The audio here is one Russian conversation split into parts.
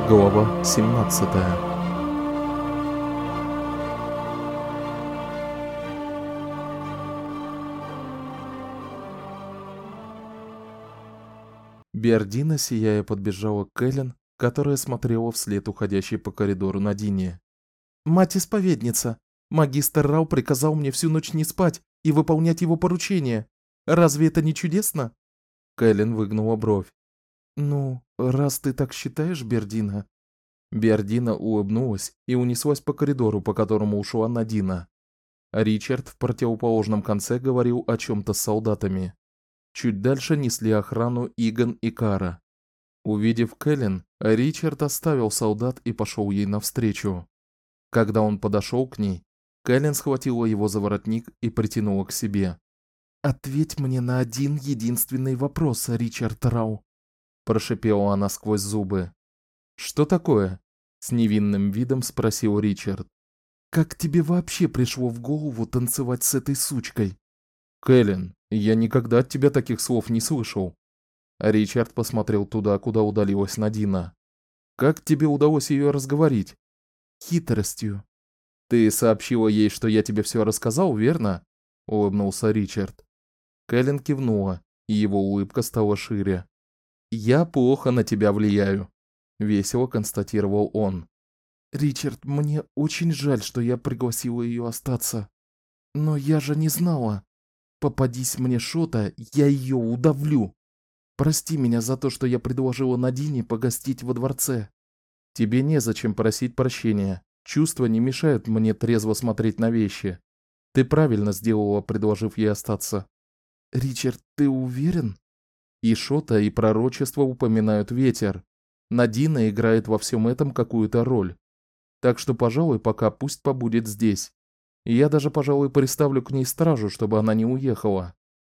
Глава 17. Бердина, сияя, подбежала к Кэлен, которая смотрела вслед уходящей по коридору Надине. «Мать-исповедница! Магистр Рау приказал мне всю ночь не спать и выполнять его поручения. Разве это не чудесно?» Кэлен выгнула бровь. «Ну, раз ты так считаешь, Бердина...» Бердина улыбнулась и унеслась по коридору, по которому ушла Надина. Ричард в противоположном конце говорил о чем-то с солдатами. Чуть дальше несли охрану Иган и Кара. Увидев Кэлен, Ричард оставил солдат и пошел ей навстречу. Когда он подошел к ней, Кэлен схватила его за воротник и притянула к себе. «Ответь мне на один единственный вопрос, Ричард Рау», – прошипела она сквозь зубы. «Что такое?» – с невинным видом спросил Ричард. «Как тебе вообще пришло в голову танцевать с этой сучкой?» «Кэлен, я никогда от тебя таких слов не слышал». Ричард посмотрел туда, куда удалилась Надина. «Как тебе удалось ее разговорить?» «Хитростью». «Ты сообщила ей, что я тебе все рассказал, верно?» – улыбнулся Ричард. Кэлен кивнула, и его улыбка стала шире. «Я плохо на тебя влияю», – весело констатировал он. «Ричард, мне очень жаль, что я пригласила ее остаться. Но я же не знала. Попадись мне Шота, я ее удавлю. Прости меня за то, что я предложила Надине погостить во дворце». «Тебе незачем просить прощения. Чувства не мешают мне трезво смотреть на вещи. Ты правильно сделала, предложив ей остаться». «Ричард, ты уверен?» И Шота, и пророчество упоминают ветер. Надина играет во всем этом какую-то роль. Так что, пожалуй, пока пусть побудет здесь. И я даже, пожалуй, приставлю к ней стражу, чтобы она не уехала».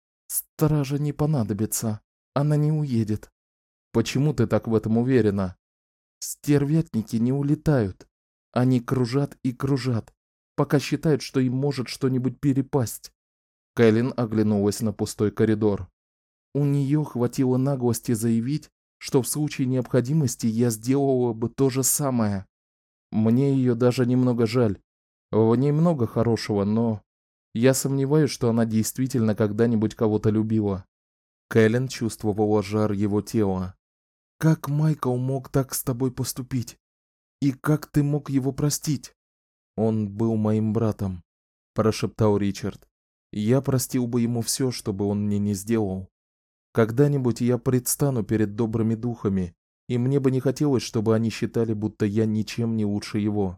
«Стража не понадобится. Она не уедет». «Почему ты так в этом уверена?» «Стервятники не улетают. Они кружат и кружат, пока считают, что им может что-нибудь перепасть». Кэлен оглянулась на пустой коридор. «У нее хватило наглости заявить, что в случае необходимости я сделала бы то же самое. Мне ее даже немного жаль. В ней много хорошего, но я сомневаюсь, что она действительно когда-нибудь кого-то любила». Кэлен чувствовала жар его тела. «Как Майкл мог так с тобой поступить? И как ты мог его простить?» «Он был моим братом», – прошептал Ричард. «Я простил бы ему все, что бы он мне не сделал. Когда-нибудь я предстану перед добрыми духами, и мне бы не хотелось, чтобы они считали, будто я ничем не лучше его.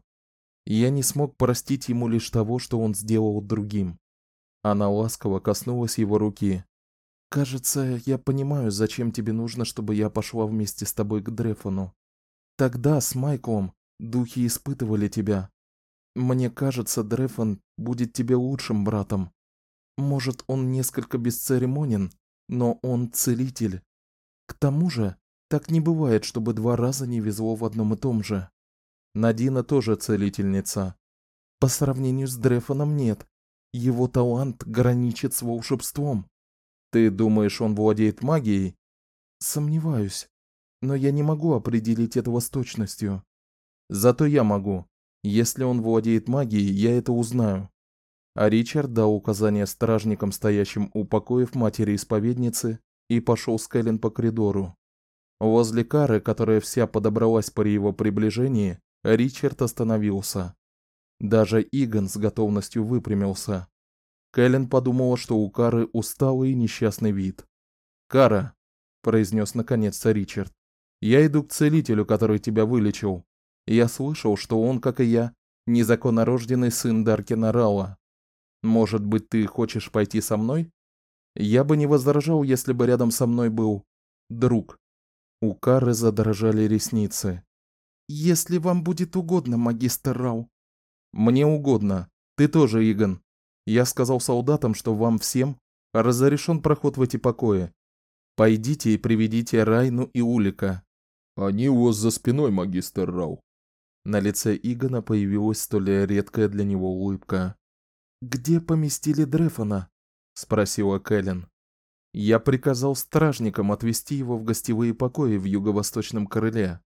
Я не смог простить ему лишь того, что он сделал другим». Она ласково коснулась его руки. «Кажется, я понимаю, зачем тебе нужно, чтобы я пошла вместе с тобой к Дрефону. Тогда с Майклом духи испытывали тебя. Мне кажется, Дрефон будет тебе лучшим братом. Может, он несколько бесцеремонен, но он целитель. К тому же, так не бывает, чтобы 2 раза не везло в одном и том же. Надина тоже целительница. По сравнению с Дрефоном нет. Его талант граничит с волшебством». «Ты думаешь, он владеет магией?» «Сомневаюсь. Но я не могу определить этого с точностью». «Зато я могу. Если он владеет магией, я это узнаю». А Ричард дал указание стражникам, стоящим у покоев матери-исповедницы, и пошел с Кэлен по коридору. Возле Кары, которая вся подобралась при его приближении, Ричард остановился. Даже Иган с готовностью выпрямился. Кэлен подумала, что у Кары усталый и несчастный вид. «Кара», – произнес наконец-то Ричард, – «я иду к целителю, который тебя вылечил. Я слышал, что он, как и я, незаконнорожденный сын Даркина Рауа. Может быть, ты хочешь пойти со мной? Я бы не возражал, если бы рядом со мной был друг». У Кары задрожали ресницы. «Если вам будет угодно, магистр Рау». «Мне угодно. Ты тоже, Иган. Я сказал солдатам, что вам всем разрешен проход в эти покои. Пойдите и приведите Райну и Улика». «Они у вас за спиной, магистр Рау». На лице Игана появилась столь редкая для него улыбка. «Где поместили Дрефона?» – спросила Кэлен. «Я приказал стражникам отвести его в гостевые покои в юго-восточном крыле».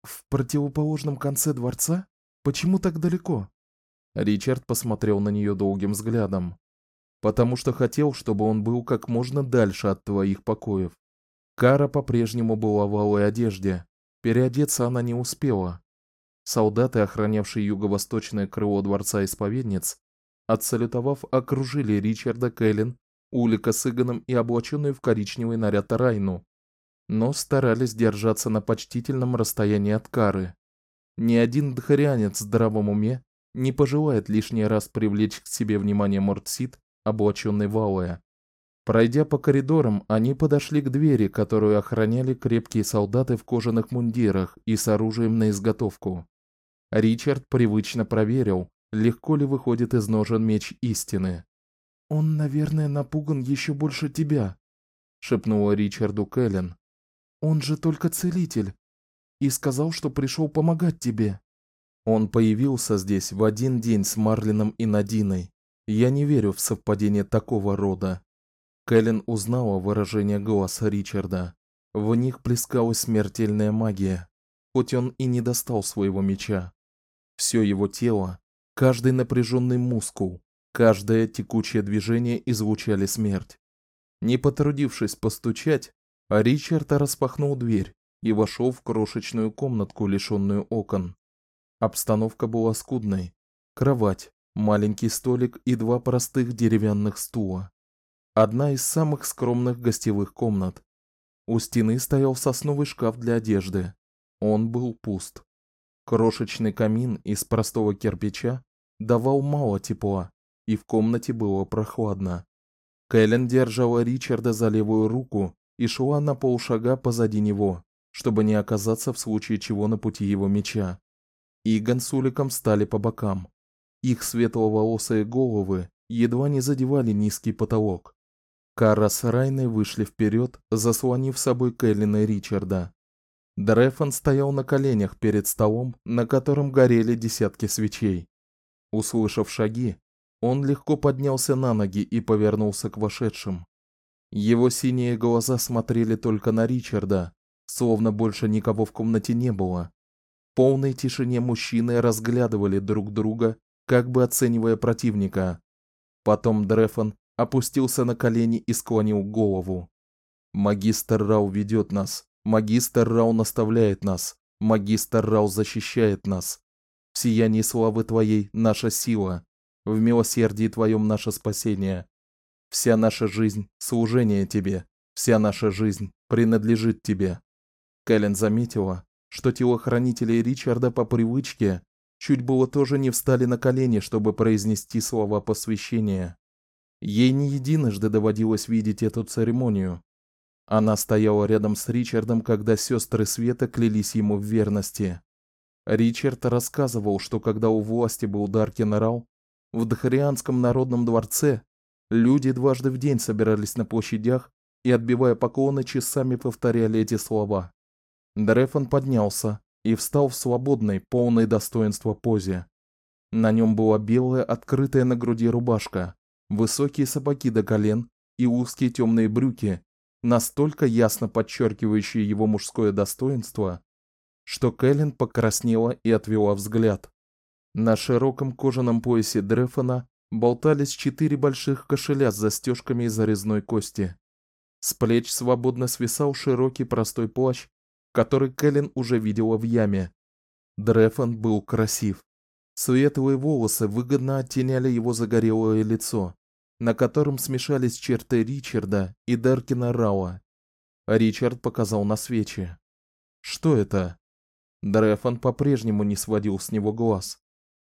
В противоположном конце дворца? Почему так далеко? Ричард посмотрел на нее долгим взглядом. Потому что хотел, чтобы он был как можно дальше от твоих покоев. Кара по-прежнему была в алой одежде. Переодеться она не успела. Солдаты, охранявшие юго-восточное крыло дворца исповедниц, отсалютовав, окружили Ричарда, Кэлен, Улика с Иганом и облаченную в коричневый наряд Райну, но старались держаться на почтительном расстоянии от Кары. Ни один дхарианец в здравом уме не пожелает лишний раз привлечь к себе внимание Мортсид, облачённый в алое. Пройдя по коридорам, они подошли к двери, которую охраняли крепкие солдаты в кожаных мундирах и с оружием наизготовку. Ричард привычно проверил, легко ли выходит из ножен меч истины. «Он, наверное, напуган еще больше тебя», — шепнула Ричарду Кэлен. «Он же только целитель и сказал, что пришел помогать тебе». Он появился здесь в один день с Марлином и Надиной. Я не верю в совпадение такого рода. Кэлен узнала выражение голоса Ричарда. В них плескалась смертельная магия, хоть он и не достал своего меча. Все его тело, каждый напряженный мускул, каждое текучее движение излучали смерть. Не потрудившись постучать, Ричард распахнул дверь и вошел в крошечную комнатку, лишённую окон. Обстановка была скудной: кровать, маленький столик и два простых деревянных стула. Одна из самых скромных гостевых комнат. У стены стоял сосновый шкаф для одежды. Он был пуст. Крошечный камин из простого кирпича давал мало тепла, и в комнате было прохладно. Кэлен держала Ричарда за левую руку и шла на полшага позади него, чтобы не оказаться в случае чего на пути его меча. Иган с Уликом стали по бокам. Их светловолосые головы едва не задевали низкий потолок. Кара с Райной вышли вперед, заслонив собой Кэлен и Ричарда. Дрефон стоял на коленях перед столом, на котором горели десятки свечей. Услышав шаги, он легко поднялся на ноги и повернулся к вошедшим. Его синие глаза смотрели только на Ричарда, словно больше никого в комнате не было. В полной тишине мужчины разглядывали друг друга, как бы оценивая противника. Потом Дрефон опустился на колени и склонил голову. Магистр Рау ведет нас. Магистр Рау наставляет нас. Магистр Рау защищает нас. В сиянии славы твоей наша сила, в милосердии твоем наше спасение. Вся наша жизнь служение тебе. Вся наша жизнь принадлежит тебе. Кэлен заметила, что телохранители Ричарда по привычке чуть было тоже не встали на колени, чтобы произнести слова посвящения. Ей не единожды доводилось видеть эту церемонию. Она стояла рядом с Ричардом, когда сестры света клялись ему в верности. Ричард рассказывал, что когда у власти был Даркен Рау, в Дхарианском народном дворце люди дважды в день собирались на площадях и, отбивая поклоны, часами повторяли эти слова. Дрефон поднялся и встал в свободной, полной достоинства позе. На нем была белая, открытая на груди рубашка, высокие сапоги до колен и узкие темные брюки, настолько ясно подчеркивающие его мужское достоинство, что Кэлен покраснела и отвела взгляд. На широком кожаном поясе Дрефона болтались 4 больших кошеля с застежками из резной кости. С плеч свободно свисал широкий простой плащ, который Кэлен уже видела в яме. Дрефон был красив. Светлые волосы выгодно оттеняли его загорелое лицо, на котором смешались черты Ричарда и Даркена Рауа. Ричард показал на свечи. Что это? Дрефон по-прежнему не сводил с него глаз.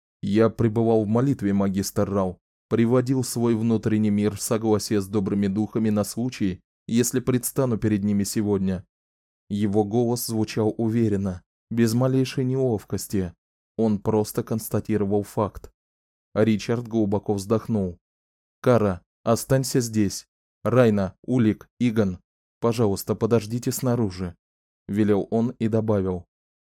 Я пребывал в молитве, магистр Рау, приводил свой внутренний мир в согласие с добрыми духами на случай, если предстану перед ними сегодня. Его голос звучал уверенно, без малейшей неловкости. Он просто констатировал факт. Ричард глубоко вздохнул. Кара, останься здесь. Райна, Улик, Иган, пожалуйста, подождите снаружи, велел он и добавил: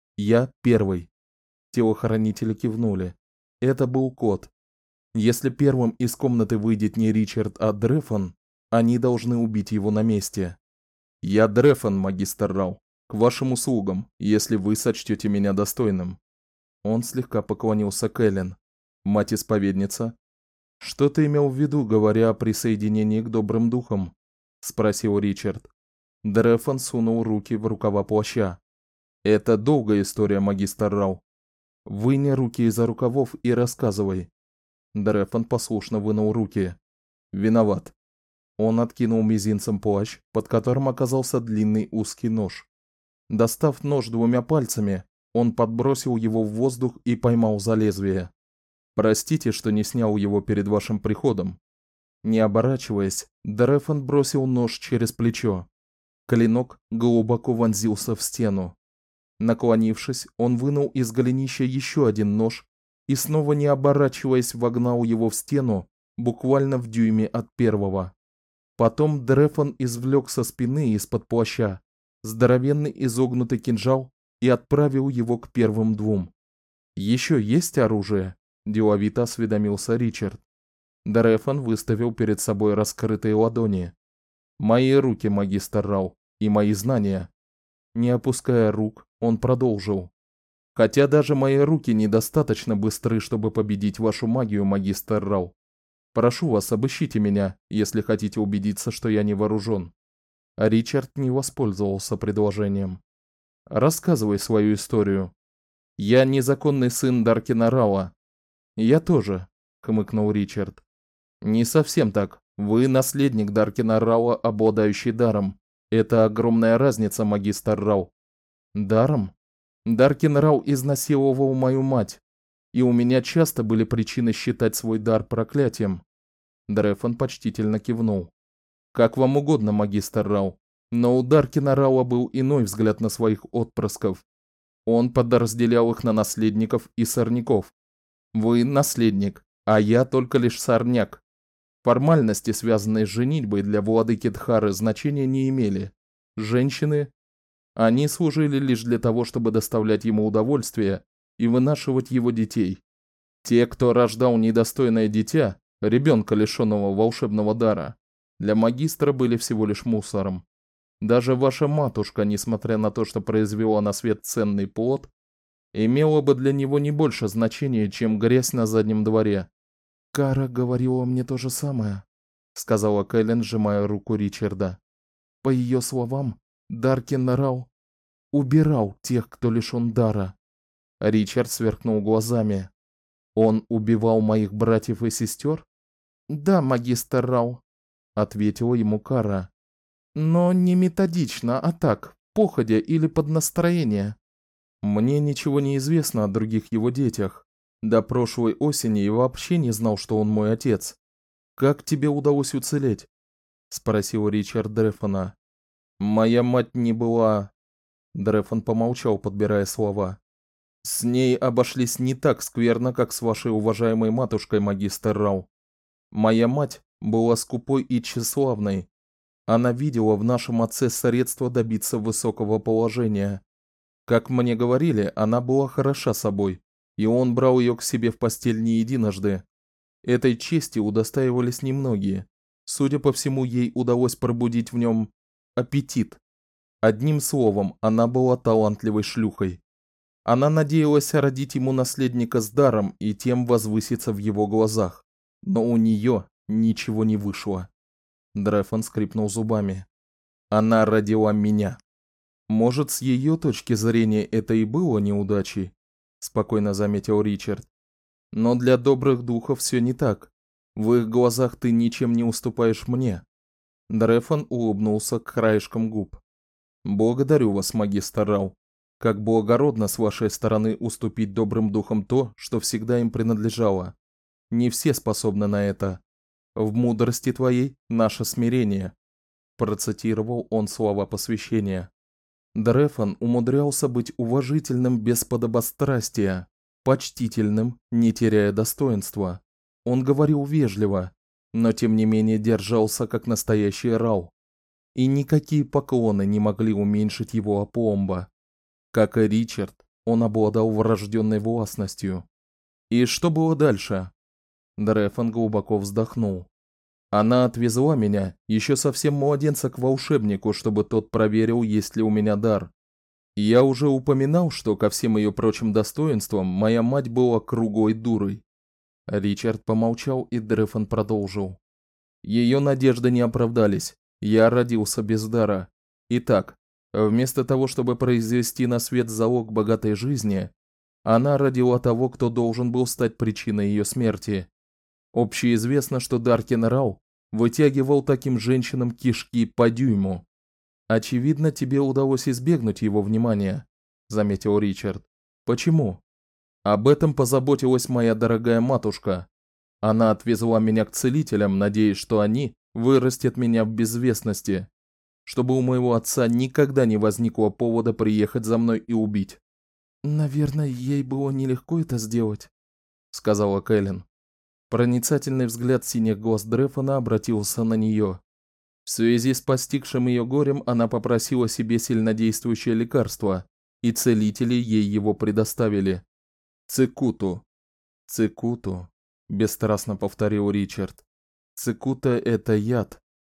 я первый. Телохранители кивнули. Это был код. Если первым из комнаты выйдет не Ричард, а Дрефон, они должны убить его на месте. Я Дрефон, магистр Рау, К вашим услугам, если вы сочтете меня достойным». Он слегка поклонился Кэлен. «Мать-исповедница?» «Что ты имел в виду, говоря о присоединении к добрым духам?» – спросил Ричард. Дрефон сунул руки в рукава плаща. «Это долгая история, магистр Рау. Выни руки из-за рукавов и рассказывай». Дрефон послушно вынул руки. «Виноват». Он откинул мизинцем плащ, под которым оказался длинный узкий нож. Достав нож двумя пальцами, он подбросил его в воздух и поймал за лезвие. «Простите, что не снял его перед вашим приходом». Не оборачиваясь, Дрефон бросил нож через плечо. Клинок глубоко вонзился в стену. Наклонившись, он вынул из голенища еще один нож и, снова не оборачиваясь, вогнал его в стену буквально в дюйме от первого. Потом Дрефон извлек со спины из-под плаща здоровенный изогнутый кинжал и отправил его к первым двум. «Еще есть оружие?» – деловито осведомился Ричард. Дрефон выставил перед собой раскрытые ладони. «Мои руки, магистр Рау, и мои знания». Не опуская рук, он продолжил. «Хотя даже мои руки недостаточно быстры, чтобы победить вашу магию, магистр Рау. Прошу вас, обыщите меня, если хотите убедиться, что я не вооружен». А Ричард не воспользовался предложением. «Рассказывай свою историю». «Я незаконный сын Даркина Рауа». «Я тоже», — хмыкнул Ричард. «Не совсем так. Вы наследник Даркина Рауа, обладающий даром. Это огромная разница, магистр Рау». «Даром? Даркин Рау изнасиловал мою мать, и у меня часто были причины считать свой дар проклятием». Дрефон почтительно кивнул. «Как вам угодно, магистр Рау, но у Даркина Рауа был иной взгляд на своих отпрысков. Он подразделял их на наследников и сорняков. Вы наследник, а я только лишь сорняк. Формальности, связанные с женитьбой, для владыки Дхары значения не имели. Женщины, они служили лишь для того, чтобы доставлять ему удовольствие и вынашивать его детей. Те, кто рождал недостойное дитя, ребенка, лишенного волшебного дара, для магистра были всего лишь мусором. Даже ваша матушка, несмотря на то, что произвела на свет ценный плод, имела бы для него не больше значения, чем грязь на заднем дворе». «Кара говорила мне то же самое», — сказала Кэлен, сжимая руку Ричарда. «По ее словам, Даркин Рау убирал тех, кто лишен дара». Ричард сверкнул глазами. «Он убивал моих братьев и сестер?» «Да, магистр Рау», — ответила ему Кара. «Но не методично, а так, походя или под настроение». «Мне ничего не известно о других его детях. До прошлой осени я вообще не знал, что он мой отец. Как тебе удалось уцелеть?» – спросил Ричард Дрефона. «Моя мать не была...» Дрефон помолчал, подбирая слова. «С ней обошлись не так скверно, как с вашей уважаемой матушкой, магистр Рау. Моя мать была скупой и тщеславной. Она видела в нашем отце средство добиться высокого положения. Как мне говорили, она была хороша собой, и он брал ее к себе в постель не единожды. Этой чести удостаивались немногие. Судя по всему, ей удалось пробудить в нем аппетит. Одним словом, она была талантливой шлюхой. Она надеялась родить ему наследника с даром и тем возвыситься в его глазах. Но у нее ничего не вышло». Дрефон скрипнул зубами. «Она родила меня». «Может, с ее точки зрения это и было неудачей?» – спокойно заметил Ричард. «Но для добрых духов все не так. В их глазах ты ничем не уступаешь мне». Дрефон улыбнулся краешком губ. «Благодарю вас, магистр Рау. Как благородно с вашей стороны уступить добрым духам то, что всегда им принадлежало. Не все способны на это. В мудрости твоей наше смирение», – процитировал он слова посвящения. Дрефон умудрялся быть уважительным без подобострастия, почтительным, не теряя достоинства. Он говорил вежливо, но тем не менее держался как настоящий Рау. И никакие поклоны не могли уменьшить его опломба. Как и Ричард, он обладал врожденной властностью. И что было дальше? Дрефон глубоко вздохнул. Она отвезла меня, еще совсем младенца, к волшебнику, чтобы тот проверил, есть ли у меня дар. Я уже упоминал, что ко всем ее прочим достоинствам моя мать была круглой дурой. Ричард помолчал, и Дрефон продолжил. Ее надежды не оправдались. Я родился без дара. Итак, вместо того, чтобы произвести на свет залог богатой жизни, она родила того, кто должен был стать причиной ее смерти. Общеизвестно, что Даркен Рау вытягивал таким женщинам кишки по дюйму. Очевидно, тебе удалось избегнуть его внимания, заметил Ричард. Почему? Об этом позаботилась моя дорогая матушка. Она отвезла меня к целителям, надеясь, что они вырастят меня в безвестности, чтобы у моего отца никогда не возникло повода приехать за мной и убить. Наверное, ей было нелегко это сделать, сказала Кэлен. Проницательный взгляд синих глаз Дрефона обратился на нее. В связи с постигшим ее горем она попросила себе сильнодействующее лекарство, и целители ей его предоставили. Цикуту. Цикуту, бесстрастно повторил Ричард. Цикута – это яд.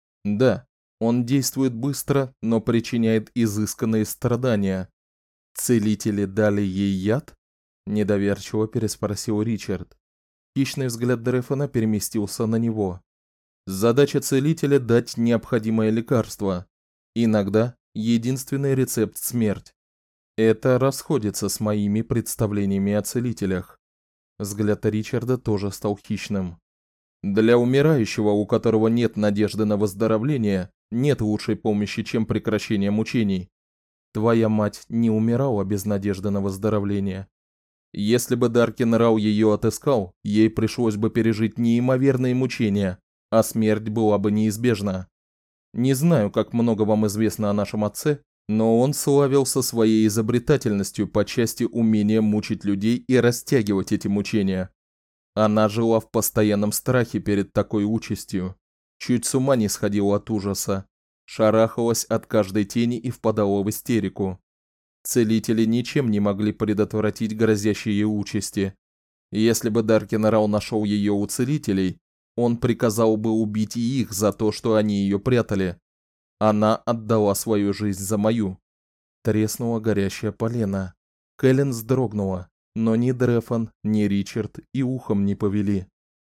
Да, он действует быстро, но причиняет изысканные страдания. Целители дали ей яд? Недоверчиво переспросил Ричард. Хищный взгляд Дрефона переместился на него. Задача целителя – дать необходимое лекарство. Иногда единственный рецепт – смерть. Это расходится с моими представлениями о целителях. Взгляд Ричарда тоже стал хищным. Для умирающего, у которого нет надежды на выздоровление, нет лучшей помощи, чем прекращение мучений. Твоя мать не умирала без надежды на выздоровление. Если бы Даркен Рау ее отыскал, ей пришлось бы пережить неимоверные мучения, а смерть была бы неизбежна. Не знаю, как много вам известно о нашем отце, но он славился своей изобретательностью по части умения мучить людей и растягивать эти мучения. Она жила в постоянном страхе перед такой участью, чуть с ума не сходила от ужаса, шарахалась от каждой тени и впадала в истерику. Целители ничем не могли предотвратить грозящие ей участи. Если бы Даркен Рау нашел ее у целителей, он приказал бы убить и их за то, что они ее прятали. Она отдала свою жизнь за мою. Треснула горящая полена. Кэлен вздрогнула, но ни Дрефон, ни Ричард и ухом не повели.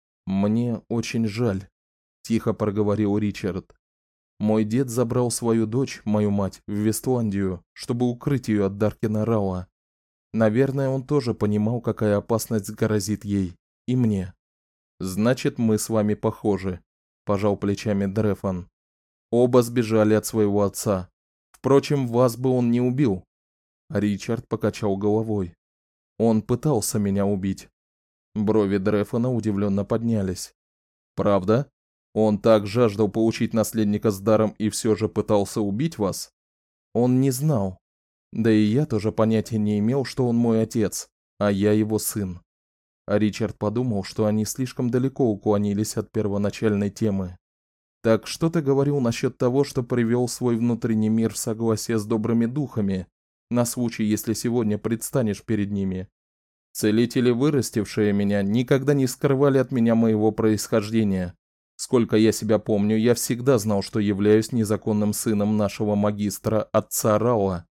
«Мне очень жаль», – тихо проговорил Ричард. «Мой дед забрал свою дочь, мою мать, в Вестландию, чтобы укрыть ее от Даркена Рауа. Наверное, он тоже понимал, какая опасность грозит ей и мне». «Значит, мы с вами похожи», – пожал плечами Дрефон. «Оба сбежали от своего отца. Впрочем, вас бы он не убил». Ричард покачал головой. «Он пытался меня убить». Брови Дрефона удивленно поднялись. «Правда? Он так жаждал получить наследника с даром и все же пытался убить вас?» «Он не знал. Да и я тоже понятия не имел, что он мой отец, а я его сын». А Ричард подумал, что они слишком далеко уклонились от первоначальной темы. «Так что ты говорил насчет того, что привел свой внутренний мир в согласие с добрыми духами, на случай, если сегодня предстанешь перед ними? Целители, вырастившие меня, никогда не скрывали от меня моего происхождения. Сколько я себя помню, я всегда знал, что являюсь незаконным сыном нашего магистра, отца Рауа.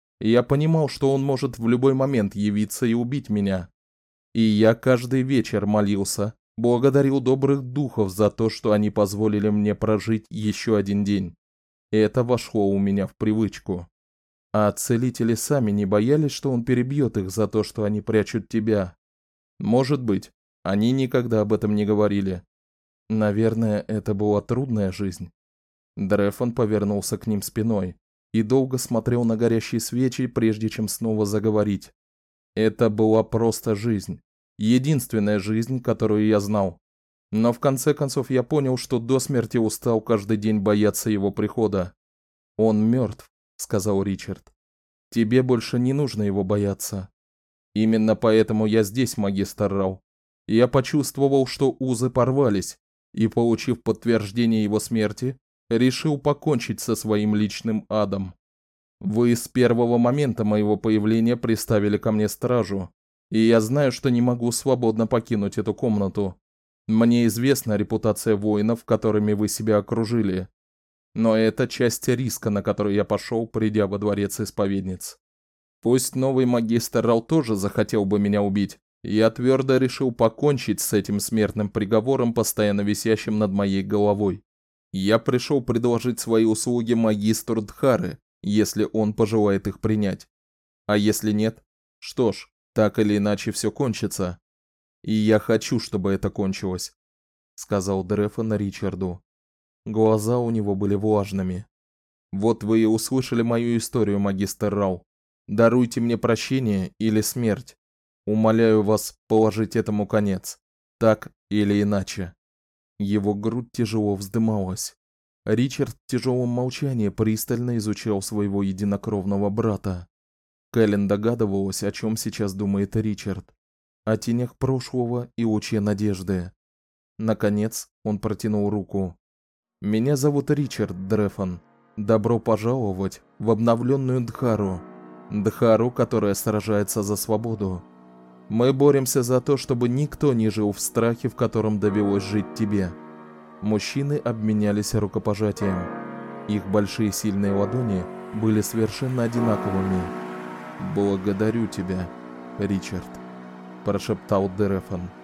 Я понимал, что он может в любой момент явиться и убить меня. И я каждый вечер молился, благодарил добрых духов за то, что они позволили мне прожить еще один день. Это вошло у меня в привычку. А целители сами не боялись, что он перебьет их за то, что они прячут тебя? Может быть, они никогда об этом не говорили. Наверное, это была трудная жизнь». Дрефон повернулся к ним спиной и долго смотрел на горящие свечи, прежде чем снова заговорить. «Это была просто жизнь. Единственная жизнь, которую я знал. Но в конце концов я понял, что до смерти устал каждый день бояться его прихода. Он мертв», — сказал Ричард. «Тебе больше не нужно его бояться. Именно поэтому я здесь, магистр Рау. Я почувствовал, что узы порвались, и, получив подтверждение его смерти, решил покончить со своим личным адом. Вы с первого момента моего появления приставили ко мне стражу, и я знаю, что не могу свободно покинуть эту комнату. Мне известна репутация воинов, которыми вы себя окружили. Но это часть риска, на который я пошел, придя во дворец исповедниц. Пусть новый магистр Рау тоже захотел бы меня убить, я твердо решил покончить с этим смертным приговором, постоянно висящим над моей головой. Я пришел предложить свои услуги магистру Дхары, если он пожелает их принять. А если нет, что ж, так или иначе все кончится. И я хочу, чтобы это кончилось, сказал Дрефон Ричарду. Глаза у него были влажными. Вот вы и услышали мою историю, магистр Рау. Даруйте мне прощение или смерть. Умоляю вас положить этому конец, так или иначе. Его грудь тяжело вздымалась. Ричард в тяжелом молчании пристально изучал своего единокровного брата. Кэлен догадывалась, о чем сейчас думает Ричард. О тенях прошлого и луче надежды. Наконец, он протянул руку. «Меня зовут Ричард Дрефон. Добро пожаловать в обновленную Дхару. Дхару, которая сражается за свободу. Мы боремся за то, чтобы никто не жил в страхе, в котором довелось жить тебе». Мужчины обменялись рукопожатием. Их большие сильные ладони были совершенно одинаковыми. «Благодарю тебя, Ричард», – прошептал Дрефон.